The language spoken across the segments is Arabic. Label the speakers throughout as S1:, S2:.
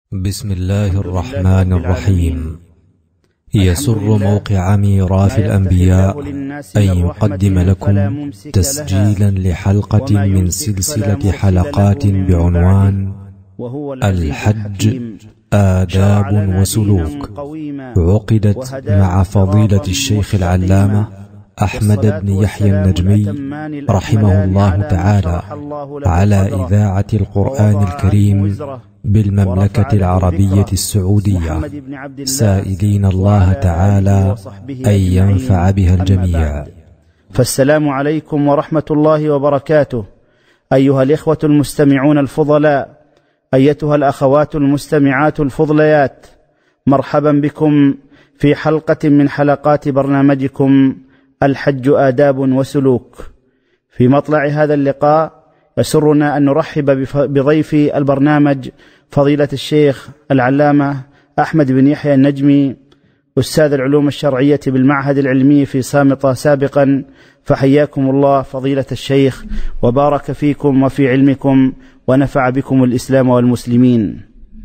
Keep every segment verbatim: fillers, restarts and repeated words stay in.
S1: بسم الله الرحمن الرحيم. يسر موقع ميراث الأنبياء أن يقدم لكم تسجيلا لحلقة من سلسلة حلقات بعنوان الحج آداب وسلوك، عقدت مع فضيلة الشيخ العلامة أحمد بن يحيى النجمي رحمه الله تعالى على إذاعة القرآن الكريم بالمملكة العربية السعودية، سائلين الله تعالى أن ينفع بها الجميع.
S2: فالسلام عليكم ورحمة الله وبركاته. أيها الإخوة المستمعون الفضلاء، أيتها الأخوات المستمعات الفضليات، مرحبا بكم في حلقة من حلقات برنامجكم الحج آداب وسلوك. في مطلع هذا اللقاء يسرنا أن نرحب بضيف البرنامج فضيلة الشيخ العلامة أحمد بن يحيى النجمي، أستاذ العلوم الشرعية بالمعهد العلمي في صامتة سابقا. فحياكم الله فضيلة الشيخ، وبارك فيكم وفي علمكم، ونفع بكم الإسلام والمسلمين.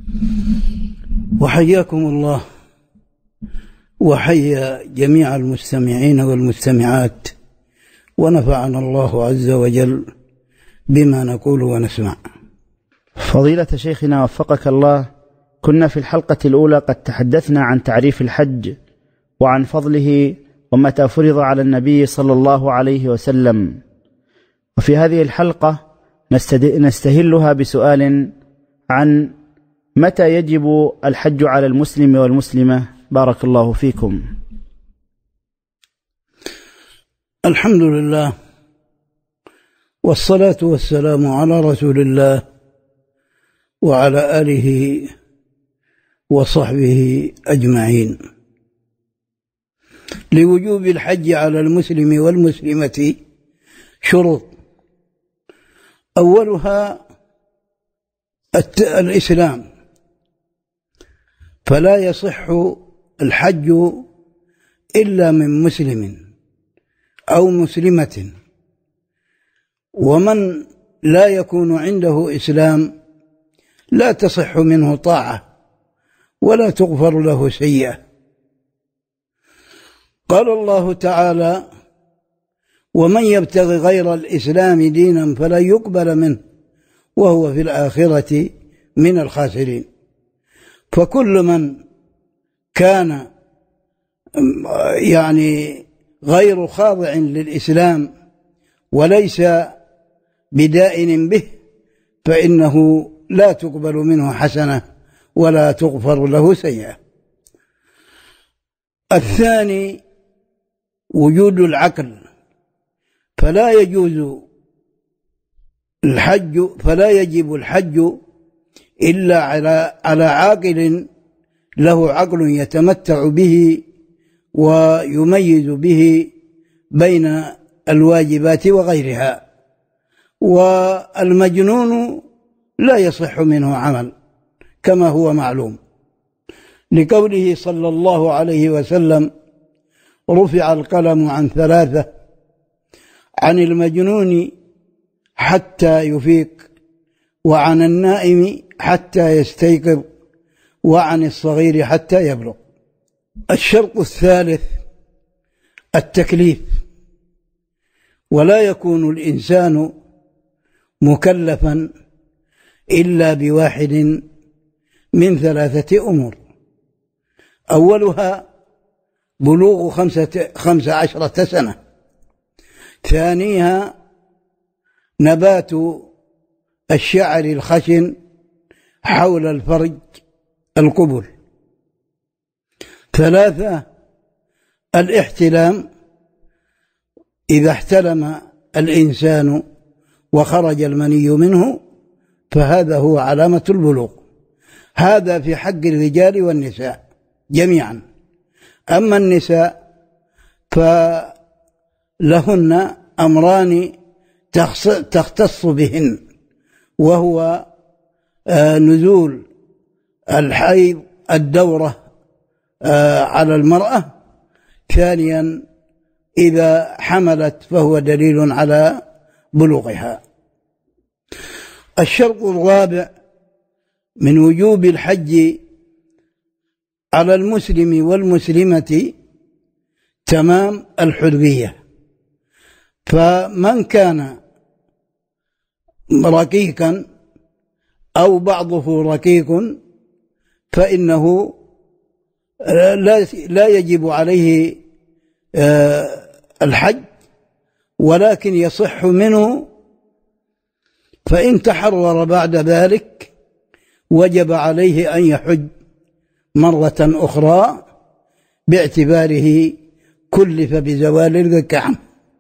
S3: وحياكم الله وحيا جميع المستمعين والمستمعات، ونفعنا الله عز وجل بما نقول ونسمع.
S2: فضيلة شيخنا وفقك الله، كنا في الحلقة الأولى قد تحدثنا عن تعريف الحج وعن فضله ومتى فرض على النبي صلى الله عليه وسلم، وفي هذه الحلقة نستهلها بسؤال عن متى يجب الحج على المسلم والمسلمة. بارك الله فيكم.
S3: الحمد لله والصلاة والسلام على رسول الله وعلى آله وصحبه أجمعين. لوجوب الحج على المسلم والمسلمة شروط، أولها الإسلام، فلا يصح الحج إلا من مسلم أو مسلمة، ومن لا يكون عنده إسلام لا تصح منه طاعة ولا تغفر له سيئة. قال الله تعالى: ومن يبتغي غير الإسلام دينا فلا يقبل منه وهو في الآخرة من الخاسرين. فكل من كان يعني غير خاضع للإسلام وليس بدائن به فإنه لا تقبل منه حسنة ولا تغفر له سيئة. الثاني وجود العقل، فلا يجوز الحج فلا يجب الحج إلا على على عاقل له عقل يتمتع به ويميز به بين الواجبات وغيرها. والمجنون لا يصح منه عمل كما هو معلوم، لقوله صلى الله عليه وسلم: رفع القلم عن ثلاثة، عن المجنون حتى يفيق، وعن النائم حتى يستيقظ، وعن الصغير حتى يبلغ. الشرط الثالث التكليف، ولا يكون الإنسان مكلفا إلا بواحد من ثلاثة أمور، أولها بلوغ خمسة خمس عشرة سنة، ثانيها نبات الشعر الخشن حول الفرج القبل، ثلاثة الاحتلام، إذا احتلم الإنسان وخرج المني منه فهذا هو علامة البلوغ. هذا في حق الرجال والنساء جميعا. أما النساء فلهن أمران تختص بهن، وهو نزول الحيض الدورة على المرأة، ثانيا إذا حملت فهو دليل على بلوغها. الشرط الرابع من وجوب الحج على المسلم والمسلمة تمام الحرية. فمن كان رقيقا أو بعضه رقيق فإنه لا يجب عليه الحج، ولكن يصح منه، فإن تحرر بعد ذلك وجب عليه أن يحج مرة أخرى باعتباره كلف بزوال الرق عنه.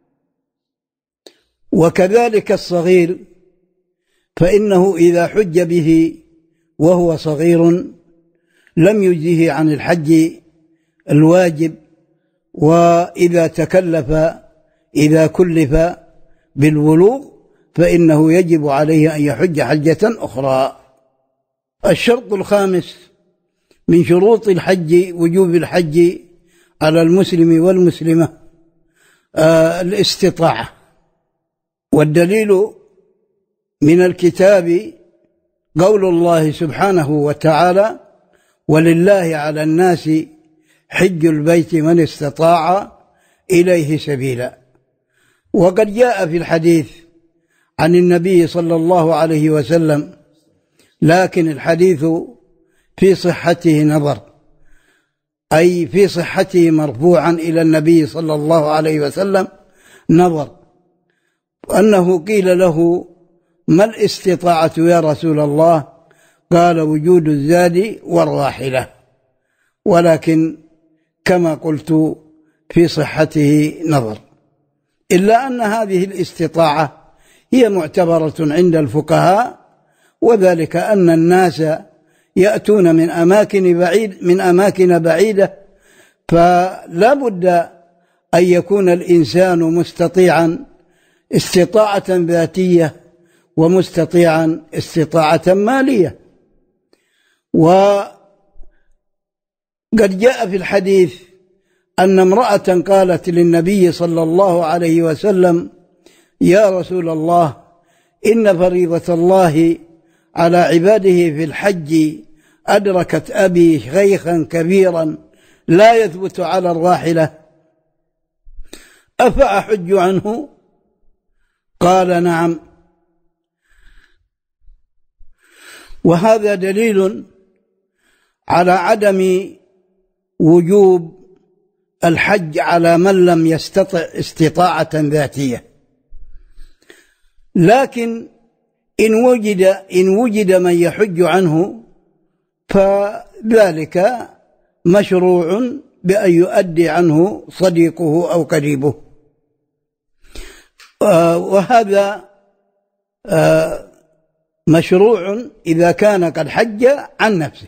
S3: وكذلك الصغير، فإنه إذا حج به وهو صغير لم يجزه عن الحج الواجب، وإذا تكلف إذا كلف بالبلوغ فإنه يجب عليه أن يحج حجة أخرى. الشرط الخامس من شروط الحج وجوب الحج على المسلم والمسلمة آه الاستطاعة، والدليل من الكتاب قول الله سبحانه وتعالى: ولله على الناس حج البيت من استطاع إليه سبيلا. وقد جاء في الحديث عن النبي صلى الله عليه وسلم، لكن الحديث في صحته نظر، أي في صحته مرفوعا إلى النبي صلى الله عليه وسلم نظر، أنه قيل له: ما الاستطاعة يا رسول الله؟ قال: وجود الزاد والراحلة. ولكن كما قلت في صحته نظر، إلا أن هذه الاستطاعة هي معتبرة عند الفقهاء، وذلك أن الناس يأتون من أماكن بعيد من أماكن بعيدة، فلا بد أن يكون الإنسان مستطيعا استطاعة ذاتية ومستطيعا استطاعة مالية. وقد جاء في الحديث أن امرأة قالت للنبي صلى الله عليه وسلم: يا رسول الله، إن فريضة الله على عباده في الحج أدركت أبي شيخا كبيرا لا يثبت على الراحلة، أفأحج عنه؟ قال: نعم. وهذا دليل على عدم وجوب الحج على من لم يستطع استطاعة ذاتية. لكن إن وجد إن وجد من يحج عنه فذلك مشروع بأن يؤدي عنه صديقه أو قريبه، وهذا مشروع إذا كان قد حج عن نفسه.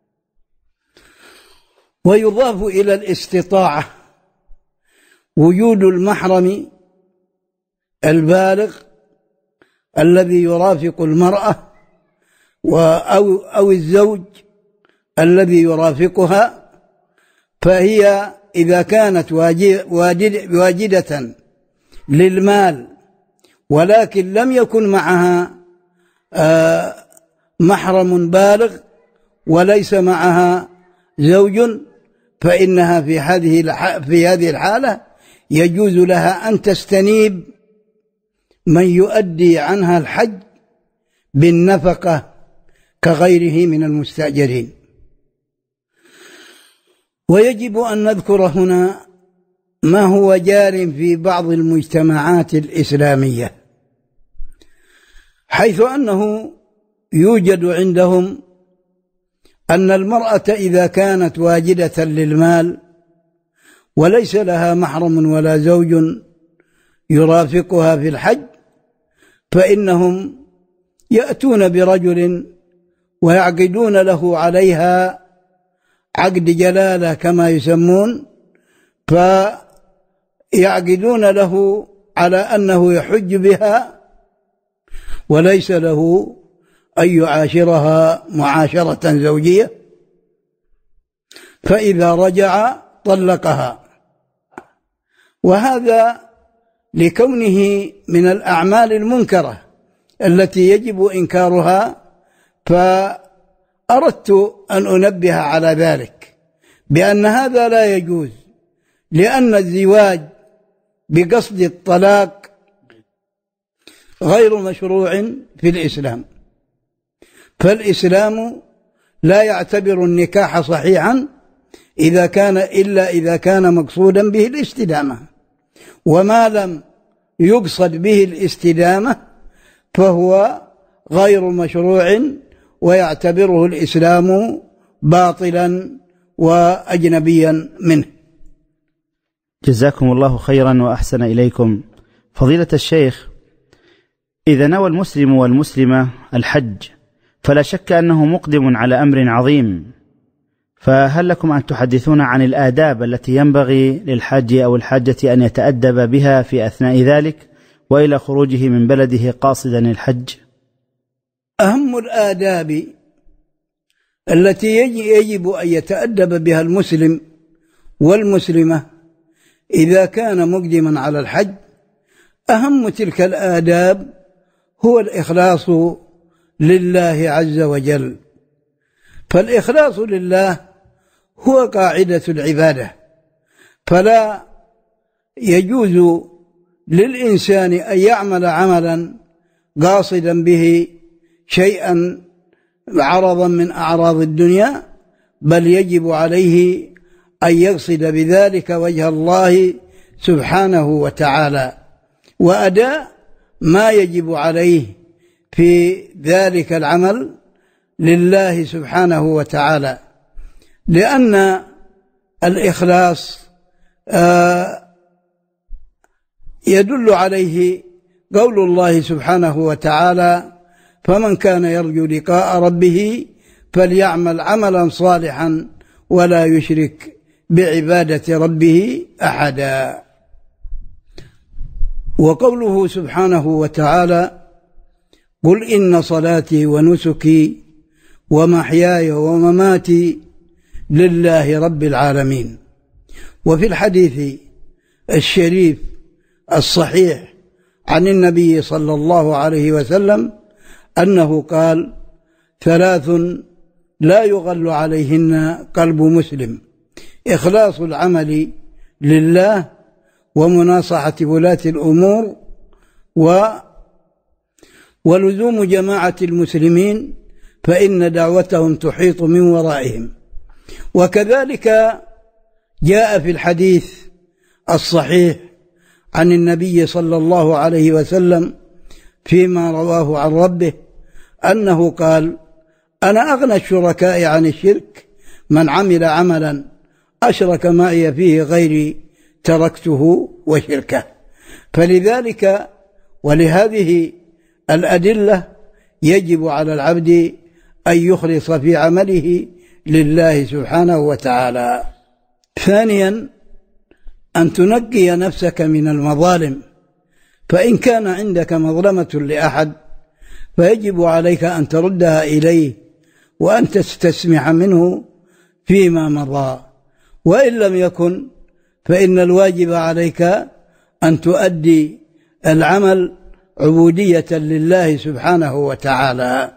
S3: ويضاف إلى الاستطاعة وجود المحرم البالغ الذي يرافق المرأة أو أو الزوج الذي يرافقها، فهي إذا كانت واجدة للمال ولكن لم يكن معها محرم بالغ وليس معها زوج، فإنها في هذه في هذه الحالة يجوز لها أن تستنيب من يؤدي عنها الحج بالنفقة كغيره من المستأجرين. ويجب أن نذكر هنا ما هو جار في بعض المجتمعات الإسلامية، حيث أنه يوجد عندهم أن المرأة إذا كانت واجدة للمال وليس لها محرم ولا زوج يرافقها في الحج، فإنهم يأتون برجل ويعقدون له عليها عقد جلالة كما يسمون، فيعقدون له على أنه يحج بها وليس له أن يعاشرها معاشرة زوجية، فإذا رجع طلقها. وهذا لكونه من الأعمال المنكرة التي يجب إنكارها، أردت أن أنبه على ذلك بأن هذا لا يجوز، لأن الزواج بقصد الطلاق غير مشروع في الإسلام، فالإسلام لا يعتبر النكاح صحيحا إذا كان إلا إذا كان مقصودا به الاستدامة، وما لم يقصد به الاستدامة فهو غير مشروع ويعتبره الإسلام باطلا وأجنبيا منه.
S2: جزاكم الله خيرا وأحسن إليكم. فضيلة الشيخ، إذا نوى المسلم والمسلمة الحج فلا شك أنه مقدم على أمر عظيم، فهل لكم أن تحدثونا عن الآداب التي ينبغي للحاج أو الحاجة أن يتأدب بها في أثناء ذلك وإلى خروجه من بلده قاصدا الحج؟
S3: أهم الآداب التي يجب أن يتأدب بها المسلم والمسلمة إذا كان مقدما على الحج، أهم تلك الآداب هو الإخلاص لله عز وجل، فالإخلاص لله هو قاعدة العبادة، فلا يجوز للإنسان أن يعمل عملا قاصدا به شيئا عرضا من أعراض الدنيا، بل يجب عليه أن يقصد بذلك وجه الله سبحانه وتعالى، وأداء ما يجب عليه في ذلك العمل لله سبحانه وتعالى، لأن الإخلاص يدل عليه قول الله سبحانه وتعالى: فمن كان يرجو لقاء ربه فليعمل عملا صالحا ولا يشرك بعبادة ربه أحدا. وقوله سبحانه وتعالى: قل إن صلاتي ونسكي ومحياي ومماتي لله رب العالمين. وفي الحديث الشريف الصحيح عن النبي صلى الله عليه وسلم أنه قال: ثلاث لا يغل عليهن قلب مسلم: إخلاص العمل لله، ومناصحة ولاة الأمور، و ولزوم جماعة المسلمين فإن دعوتهم تحيط من ورائهم. وكذلك جاء في الحديث الصحيح عن النبي صلى الله عليه وسلم فيما رواه عن ربه أنه قال: أنا أغنى الشركاء عن الشرك، من عمل عملا أشرك معي فيه غيري تركته وشركه. فلذلك ولهذه الأدلة يجب على العبد أن يخلص في عمله لله سبحانه وتعالى. ثانيا، أن تنقي نفسك من المظالم، فإن كان عندك مظلمة لأحد فيجب عليك أن تردها إليه وأن تستسمح منه فيما مضى، وإن لم يكن فإن الواجب عليك أن تؤدي العمل عبودية لله سبحانه وتعالى،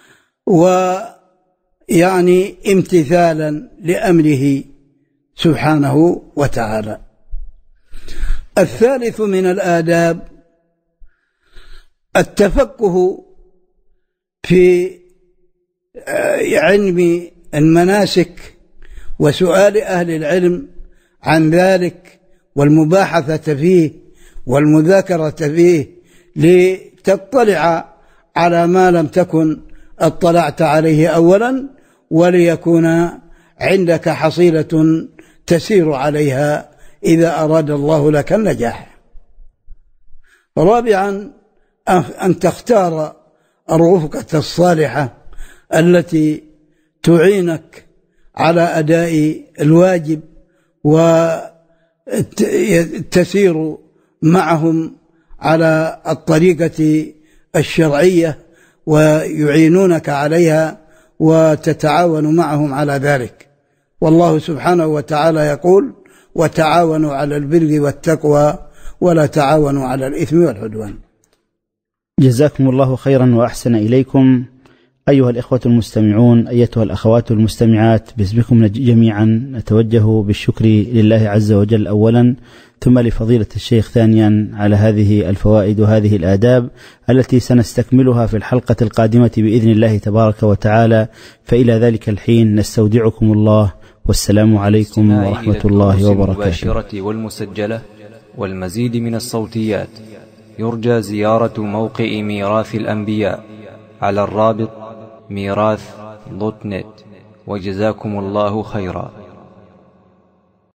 S3: ويعني امتثالا لأمره سبحانه وتعالى. الثالث من الآداب التفقه في علم المناسك وسؤال أهل العلم عن ذلك والمباحثة فيه والمذاكرة فيه لتطلع على ما لم تكن اطلعت عليه أولا، وليكون عندك حصيلة تسير عليها إذا أراد الله لك النجاح. رابعا، أن تختار الرفقة الصالحة التي تعينك على أداء الواجب وتسير معهم على الطريقة الشرعية ويعينونك عليها وتتعاون معهم على ذلك. والله سبحانه وتعالى يقول: وتعاونوا على البر والتقوى ولا تعاونوا على الإثم والعدوان.
S2: جزاكم الله خيرا وأحسن إليكم. أيها الإخوة المستمعون، أيتها الأخوات المستمعات، باسمكم جميعا نتوجه بالشكر لله عز وجل أولا، ثم لفضيلة الشيخ ثانيا على هذه الفوائد وهذه الآداب التي سنستكملها في الحلقة القادمة بإذن الله تبارك وتعالى. فإلى ذلك الحين نستودعكم الله، والسلام عليكم ورحمة الله وبركاته.
S1: المباشرة والمسجلة والمزيد من الصوتيات يرجى زيارة موقع ميراث الأنبياء على الرابط ميراث دوت نت. وجزاكم الله خيرا.